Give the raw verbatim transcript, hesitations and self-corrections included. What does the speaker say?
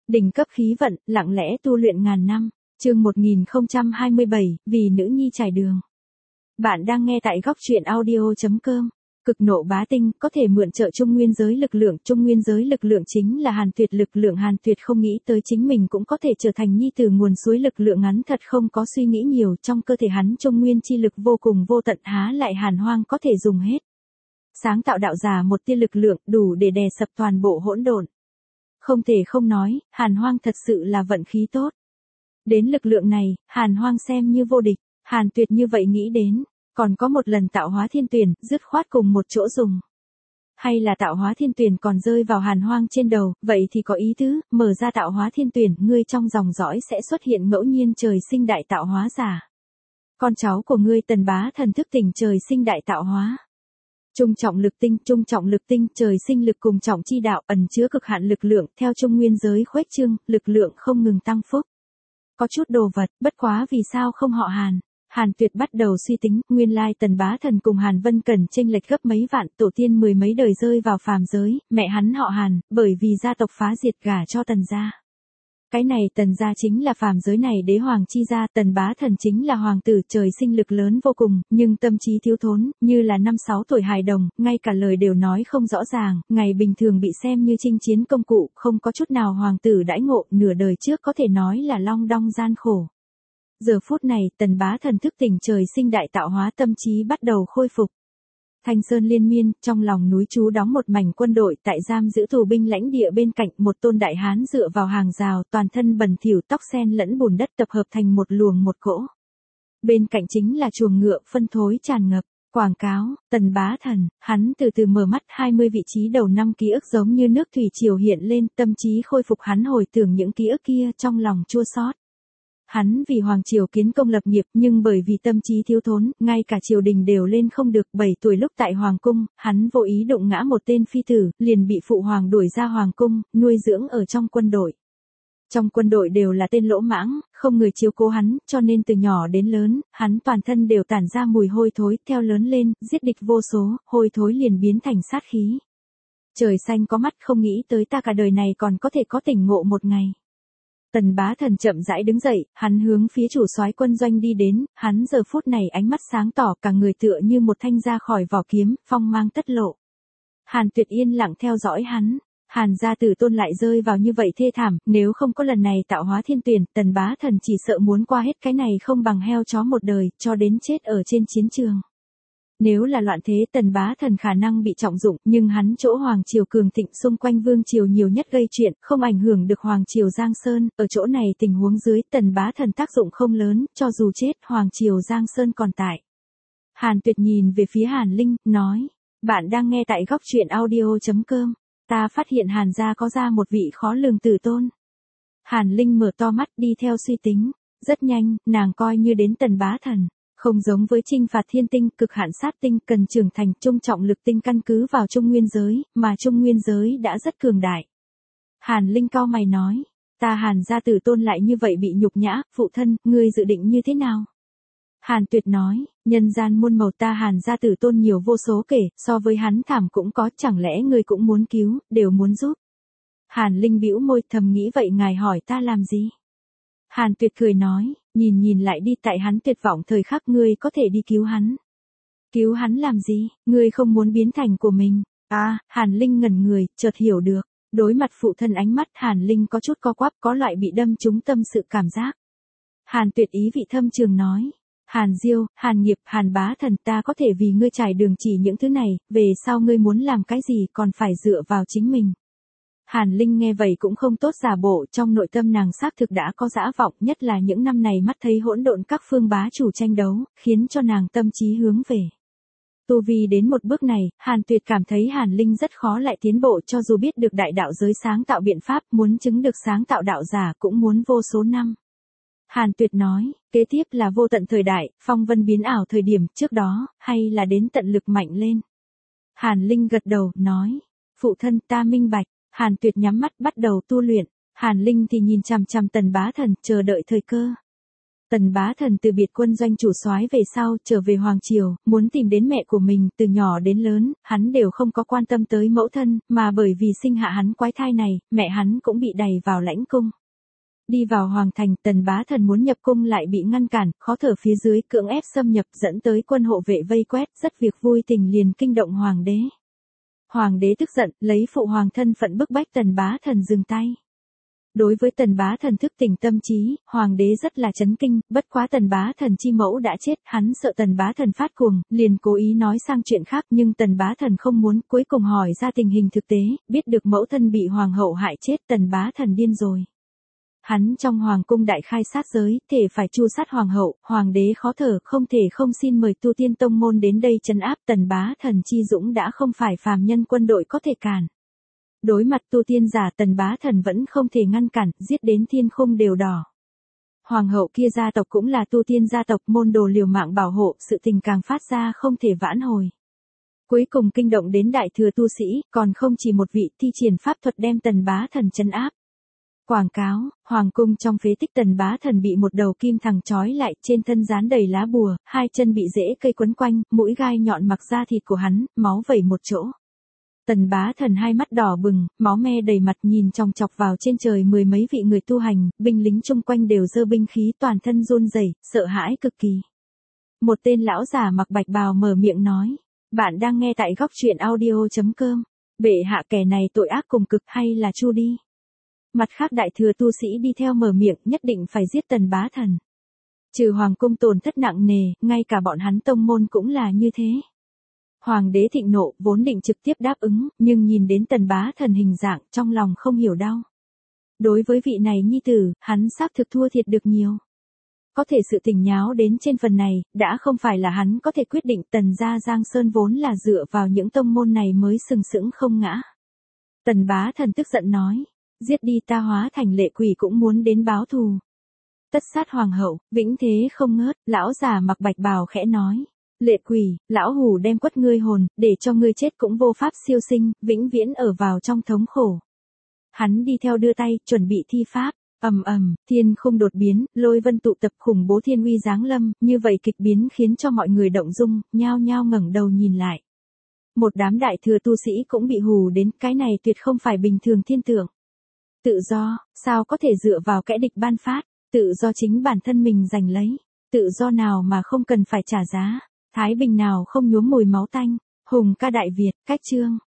Đỉnh cấp khí vận, lặng lẽ tu luyện ngàn năm. Chương một nghìn không trăm hai mươi bảy, vì nữ nhi trải đường. Bạn đang nghe tại góc truyện audio chấm com. Cực nộ bá tinh, có thể mượn trợ trung nguyên giới lực lượng, trung nguyên giới lực lượng chính là Hàn Tuyệt lực lượng. Hàn Tuyệt không nghĩ tới chính mình cũng có thể trở thành nhi tử nguồn suối lực lượng, ngắn thật không có suy nghĩ nhiều, trong cơ thể hắn trung nguyên chi lực vô cùng vô tận, há lại Hàn Hoang có thể dùng hết. Sáng tạo đạo giả một tia lực lượng, đủ để đè sập toàn bộ hỗn độn. Không thể không nói, Hàn Hoang thật sự là vận khí tốt. Đến lực lượng này, Hàn Hoang xem như vô địch, Hàn Tuyệt như vậy nghĩ đến, còn có một lần tạo hóa thiên tuyển, dứt khoát cùng một chỗ dùng. Hay là tạo hóa thiên tuyển còn rơi vào Hàn Hoang trên đầu, vậy thì có ý tứ, mở ra tạo hóa thiên tuyển, ngươi trong dòng dõi sẽ xuất hiện ngẫu nhiên trời sinh đại tạo hóa giả. Con cháu của ngươi Tần Bá Thần thức tỉnh trời sinh đại tạo hóa. Trung trọng lực tinh, trung trọng lực tinh, trời sinh lực cùng trọng chi đạo, ẩn chứa cực hạn lực lượng, theo trung nguyên giới khuếch trương, lực lượng không ngừng tăng phúc. Có chút đồ vật, bất quá vì sao không họ Hàn? Hàn Tuyệt bắt đầu suy tính, nguyên lai Tần Bá Thần cùng Hàn Vân Cẩn chênh lệch gấp mấy vạn, tổ tiên mười mấy đời rơi vào phàm giới, mẹ hắn họ Hàn, bởi vì gia tộc phá diệt gả cho Tần gia. Cái này Tần gia chính là phàm giới này đế hoàng chi gia, Tần Bá Thần chính là hoàng tử, trời sinh lực lớn vô cùng, nhưng tâm trí thiếu thốn, như là năm sáu tuổi hài đồng, ngay cả lời đều nói không rõ ràng, ngày bình thường bị xem như chinh chiến công cụ, không có chút nào hoàng tử đãi ngộ, nửa đời trước có thể nói là long đong gian khổ. Giờ phút này, Tần Bá Thần thức tỉnh trời sinh đại tạo hóa, tâm trí bắt đầu khôi phục. Thanh sơn liên miên, trong lòng núi trú đóng một mảnh quân đội, tại giam giữ tù binh lãnh địa bên cạnh, một tôn đại hán dựa vào hàng rào, toàn thân bẩn thỉu, tóc sen lẫn bùn đất tập hợp thành một luồng một cỗ. Bên cạnh chính là chuồng ngựa, phân thối tràn ngập. Quảng cáo, Tần Bá Thần, hắn từ từ mở mắt, hai mươi vị trí đầu năm ký ức giống như nước thủy triều hiện lên, tâm trí khôi phục, hắn hồi tưởng những ký ức kia, trong lòng chua xót. Hắn vì hoàng triều kiến công lập nghiệp, nhưng bởi vì tâm trí thiếu thốn, ngay cả triều đình đều lên không được. Bảy tuổi lúc tại hoàng cung, hắn vô ý đụng ngã một tên phi tử, liền bị phụ hoàng đuổi ra hoàng cung, nuôi dưỡng ở trong quân đội. Trong quân đội đều là tên lỗ mãng, không người chiếu cố hắn, cho nên từ nhỏ đến lớn, hắn toàn thân đều tản ra mùi hôi thối, theo lớn lên, giết địch vô số, hôi thối liền biến thành sát khí. Trời xanh có mắt, không nghĩ tới ta cả đời này còn có thể có tỉnh ngộ một ngày. Tần Bá Thần chậm rãi đứng dậy, hắn hướng phía chủ soái quân doanh đi đến, hắn giờ phút này ánh mắt sáng tỏ, cả người tựa như một thanh ra khỏi vỏ kiếm, phong mang tất lộ. Hàn Tuyệt yên lặng theo dõi hắn, Hàn gia tử tôn lại rơi vào như vậy thê thảm, nếu không có lần này tạo hóa thiên tuyển, Tần Bá Thần chỉ sợ muốn qua hết cái này không bằng heo chó một đời, cho đến chết ở trên chiến trường. Nếu là loạn thế, Tần Bá Thần khả năng bị trọng dụng, nhưng hắn chỗ hoàng triều cường thịnh, xung quanh vương triều nhiều nhất gây chuyện, không ảnh hưởng được hoàng triều Giang Sơn, ở chỗ này tình huống dưới, Tần Bá Thần tác dụng không lớn, cho dù chết, hoàng triều Giang Sơn còn tại. Hàn Tuyệt nhìn về phía Hàn Linh, nói, bạn đang nghe tại góc truyện audio chấm com, ta phát hiện Hàn gia có ra một vị khó lường tử tôn. Hàn Linh mở to mắt đi theo suy tính, rất nhanh, nàng coi như đến Tần Bá Thần. Không giống với trinh phạt thiên tinh, cực hạn sát tinh, cần trưởng thành, trung trọng lực tinh căn cứ vào trung nguyên giới, mà trung nguyên giới đã rất cường đại. Hàn Linh cau mày nói, ta Hàn gia tử tôn lại như vậy bị nhục nhã, phụ thân, ngươi dự định như thế nào? Hàn Tuyệt nói, nhân gian muôn màu, ta Hàn gia tử tôn nhiều vô số kể, so với hắn thảm cũng có, chẳng lẽ ngươi cũng muốn cứu, đều muốn giúp. Hàn Linh bĩu môi, thầm nghĩ vậy ngài hỏi ta làm gì? Hàn Tuyệt cười nói, nhìn nhìn lại đi, tại hắn tuyệt vọng thời khắc, ngươi có thể đi cứu hắn. Cứu hắn làm gì, ngươi không muốn biến thành của mình. À, Hàn Linh ngẩn người, chợt hiểu được. Đối mặt phụ thân ánh mắt, Hàn Linh có chút co quắp, có loại bị đâm trúng tâm sự cảm giác. Hàn Tuyệt ý vị thâm trường nói, Hàn Diêu, Hàn Nghiệp, Hàn Bá Thần, ta có thể vì ngươi trải đường chỉ những thứ này, về sau ngươi muốn làm cái gì còn phải dựa vào chính mình. Hàn Linh nghe vậy cũng không tốt giả bộ, trong nội tâm nàng xác thực đã có dã vọng, nhất là những năm này mắt thấy hỗn độn các phương bá chủ tranh đấu, khiến cho nàng tâm trí hướng về. Tu vi đến một bước này, Hàn Tuyệt cảm thấy Hàn Linh rất khó lại tiến bộ, cho dù biết được đại đạo giới sáng tạo biện pháp, muốn chứng được sáng tạo đạo giả cũng muốn vô số năm. Hàn Tuyệt nói, kế tiếp là vô tận thời đại, phong vân biến ảo thời điểm, trước đó, hay là đến tận lực mạnh lên. Hàn Linh gật đầu, nói, phụ thân ta minh bạch. Hàn Tuyệt nhắm mắt bắt đầu tu luyện, Hàn Linh thì nhìn chằm chằm Tần Bá Thần, chờ đợi thời cơ. Tần Bá Thần từ biệt quân doanh chủ soái về sau, trở về Hoàng Triều, muốn tìm đến mẹ của mình, từ nhỏ đến lớn, hắn đều không có quan tâm tới mẫu thân, mà bởi vì sinh hạ hắn quái thai này, mẹ hắn cũng bị đày vào lãnh cung. Đi vào Hoàng Thành, Tần Bá Thần muốn nhập cung lại bị ngăn cản, khó thở phía dưới, cưỡng ép xâm nhập, dẫn tới quân hộ vệ vây quét, rất việc vui tình liền kinh động Hoàng đế. Hoàng đế tức giận, lấy phụ hoàng thân phận bức bách Tần Bá Thần dừng tay. Đối với Tần Bá Thần thức tỉnh tâm trí, Hoàng đế rất là chấn kinh, bất quá Tần Bá Thần chi mẫu đã chết, hắn sợ Tần Bá Thần phát cuồng, liền cố ý nói sang chuyện khác, nhưng Tần Bá Thần không muốn, cuối cùng hỏi ra tình hình thực tế, biết được mẫu thân bị hoàng hậu hại chết, Tần Bá Thần điên rồi. Hắn trong hoàng cung đại khai sát giới, thể phải tru sát hoàng hậu, hoàng đế khó thở, không thể không xin mời tu tiên tông môn đến đây trấn áp. Tần Bá Thần chi dũng đã không phải phàm nhân quân đội có thể cản. Đối mặt tu tiên giả, Tần Bá Thần vẫn không thể ngăn cản, giết đến thiên khung đều đỏ. Hoàng hậu kia gia tộc cũng là tu tiên gia tộc, môn đồ liều mạng bảo hộ, sự tình càng phát ra không thể vãn hồi. Cuối cùng kinh động đến đại thừa tu sĩ, còn không chỉ một vị, thi triển pháp thuật đem Tần Bá Thần trấn áp. Quảng cáo, hoàng cung trong phế tích Tần Bá Thần bị một đầu kim thằng trói lại, trên thân dán đầy lá bùa, hai chân bị rễ cây quấn quanh, mũi gai nhọn mặc da thịt của hắn, máu vẩy một chỗ. Tần Bá Thần hai mắt đỏ bừng, máu me đầy mặt, nhìn chòng chọc vào trên trời mười mấy vị người tu hành, binh lính chung quanh đều giơ binh khí, toàn thân run rẩy, sợ hãi cực kỳ. Một tên lão già mặc bạch bào mở miệng nói, bạn đang nghe tại góc truyện audio chấm com, bệ hạ kẻ này tội ác cùng cực, hay là chu đi. Mặt khác đại thừa tu sĩ đi theo mở miệng, nhất định phải giết Tần Bá Thần. Trừ hoàng cung tổn thất nặng nề, ngay cả bọn hắn tông môn cũng là như thế. Hoàng đế thịnh nộ, vốn định trực tiếp đáp ứng, nhưng nhìn đến Tần Bá Thần hình dạng, trong lòng không hiểu đau. Đối với vị này nhi tử, hắn xác thực thua thiệt được nhiều. Có thể sự tình nháo đến trên phần này, đã không phải là hắn có thể quyết định. Tần gia Giang Sơn vốn là dựa vào những tông môn này mới sừng sững không ngã. Tần Bá Thần tức giận nói, giết đi, ta hóa thành lệ quỷ cũng muốn đến báo thù. Tất sát hoàng hậu, vĩnh thế không ngớt. Lão già mặc bạch bào khẽ nói, lệ quỷ, lão hủ đem quất ngươi hồn, để cho ngươi chết cũng vô pháp siêu sinh, vĩnh viễn ở vào trong thống khổ. Hắn đi theo đưa tay, chuẩn bị thi pháp. Ầm ầm, thiên khung đột biến, lôi vân tụ tập, khủng bố thiên uy giáng lâm, như vậy kịch biến khiến cho mọi người động dung, nhao nhao ngẩng đầu nhìn lại. Một đám đại thừa tu sĩ cũng bị hù đến, cái này tuyệt không phải bình thường thiên tượng. Tự do, sao có thể dựa vào kẻ địch ban phát, tự do chính bản thân mình giành lấy, tự do nào mà không cần phải trả giá, thái bình nào không nhuốm mùi máu tanh. Hùng ca Đại Việt, cách chương.